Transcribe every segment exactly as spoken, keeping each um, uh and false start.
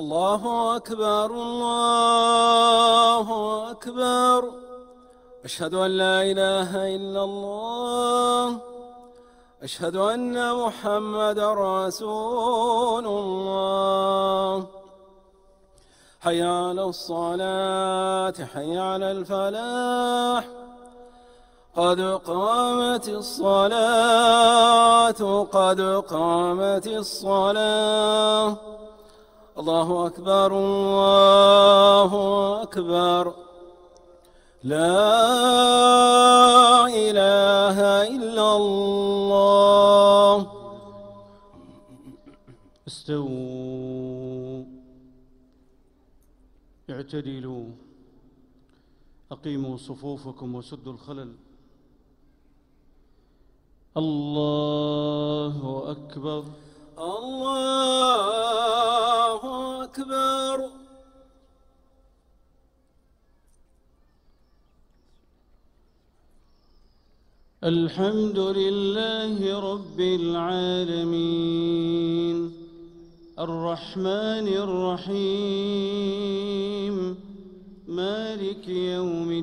الله أكبر الله أكبر. أشهد أن لا إله إلا الله. أشهد أن محمدا رسول الله. حي على الصلاة حي على الفلاح. قد قامت الصلاة قد قامت الصلاة. الله أكبر الله أكبر. لا إله إلا الله. استووا اعتدلوا أقيموا صفوفكم وسدوا الخلل. الله أكبر الله أكبر. الحمد لله رب العالمين الرحمن الرحيم مالك يوم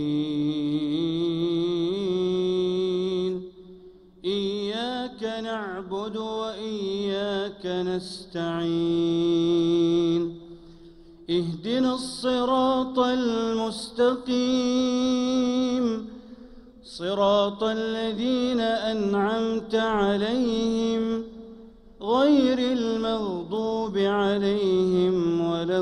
الدين. إياك نعبد وإياك نستعين. اهدنا الصراط المستقيم صراط الذين أنعمت عليهم غير المغضوب عليهم ولا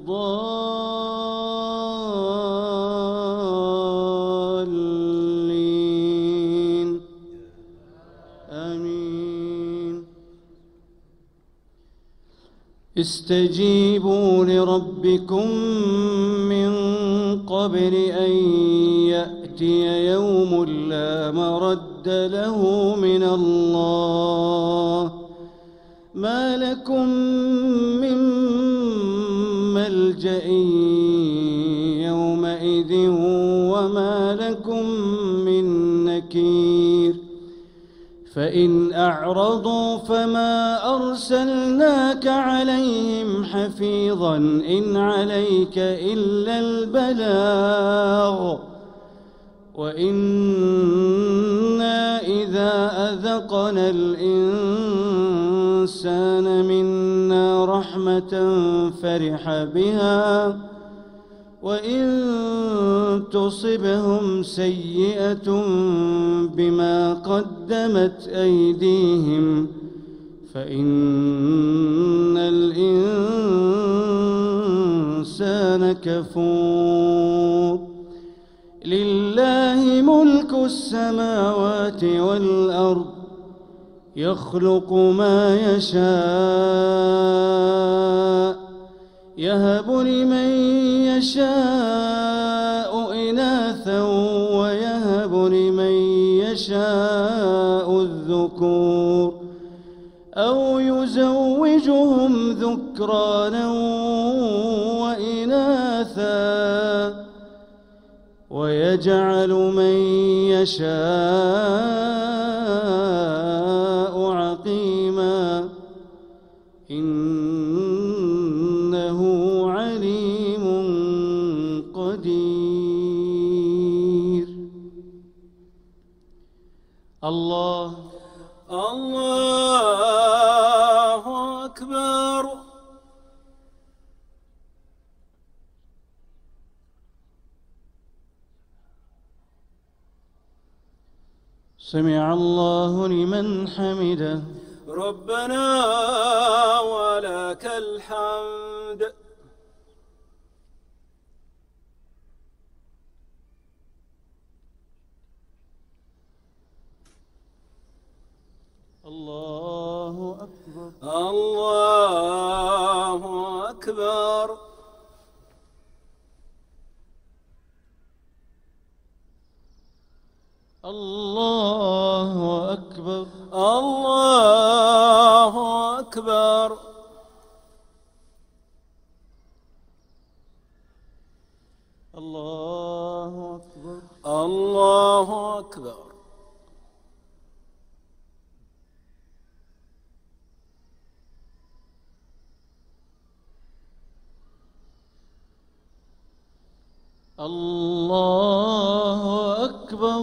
الضالين. آمين. استجيبوا لربكم من قبل أن يأتي يوم لا مرد له من الله. ما لكم من ملجأ يومئذ وما لكم من نكير. فإن أعرضوا فما أرسلناك عليهم حفيظا إن عليك إلا البلاغ. وإنا إذا أذقنا الإنسان منا رحمة فرح بها وإن تصبهم سيئة بما قدمت أيديهم فإن الإنسان كفور. لله ملك السماوات والأرض يخلق ما يشاء يهب لمن يشاء إناثا ويهب لمن يشاء الذكور أو يزوجهم ذكرانا وإناثا ويجعل من يشاء عقيما إنه عليم قدير. الله الله أكبر. سمع الله لمن حمده. ربنا ولك الحمد. الله أكبر الله أكبر. الله أكبر الله أكبر. الله أكبر الله أكبر. الله أكبر.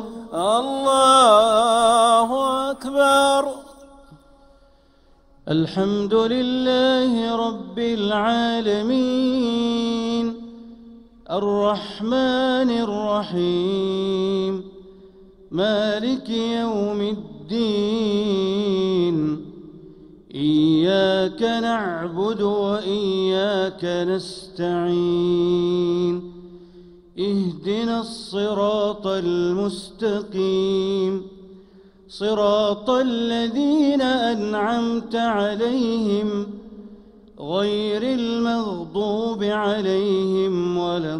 الله أكبر. الحمد لله رب العالمين الرحمن الرحيم مالك يوم الدين إياك نعبد وإياك نستعين اهدنا الصراط المستقيم صراط الذين أنعمت عليهم غير المغضوب عليهم ولا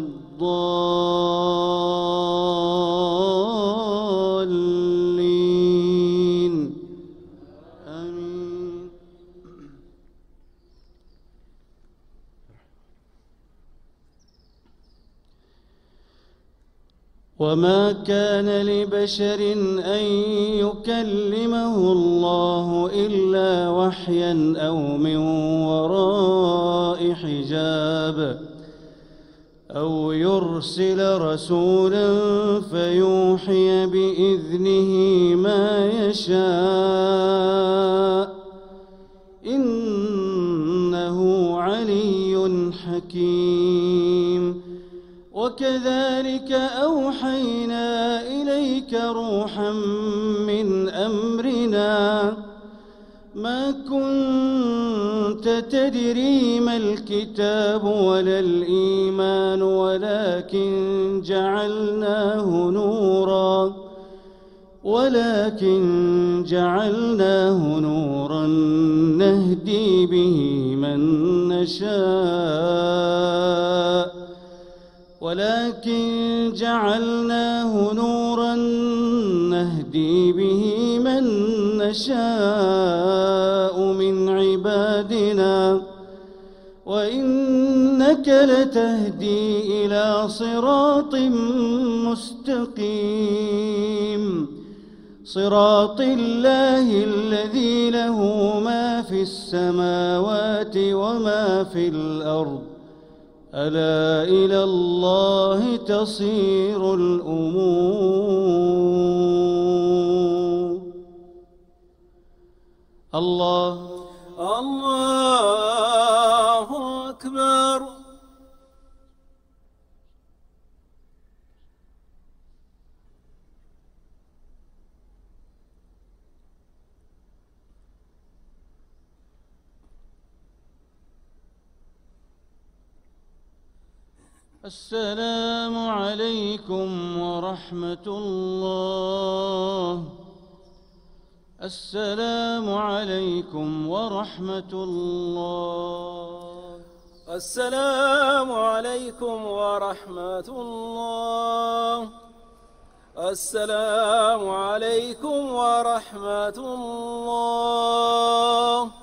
الضالين آمين. وما كان لبشر أن يكلمه الله إلا وحيا أو من وراء حجاب أو يرسل رسولا فيوحي بإذنه ما يشاء إنه علي حكيم. وكذلك أوحينا إليك روحا من أمرنا ما كنت تدري ما الكتاب ولا الإيمان ولكن جعلناه نورا ولكن جعلناه نورا نهدي به من نشاء ولكن جعلناه نورا نهدي به من نشاء من عبادنا وإنك لتهدي إلى صراط مستقيم صراط الله الذي له ما في السماوات وما في الأرض ألا إلى الله تصير الأمور. الله الله أكبر. السلام عليكم ورحمة الله. السلام عليكم ورحمة الله. السلام عليكم ورحمة الله. السلام عليكم ورحمة الله.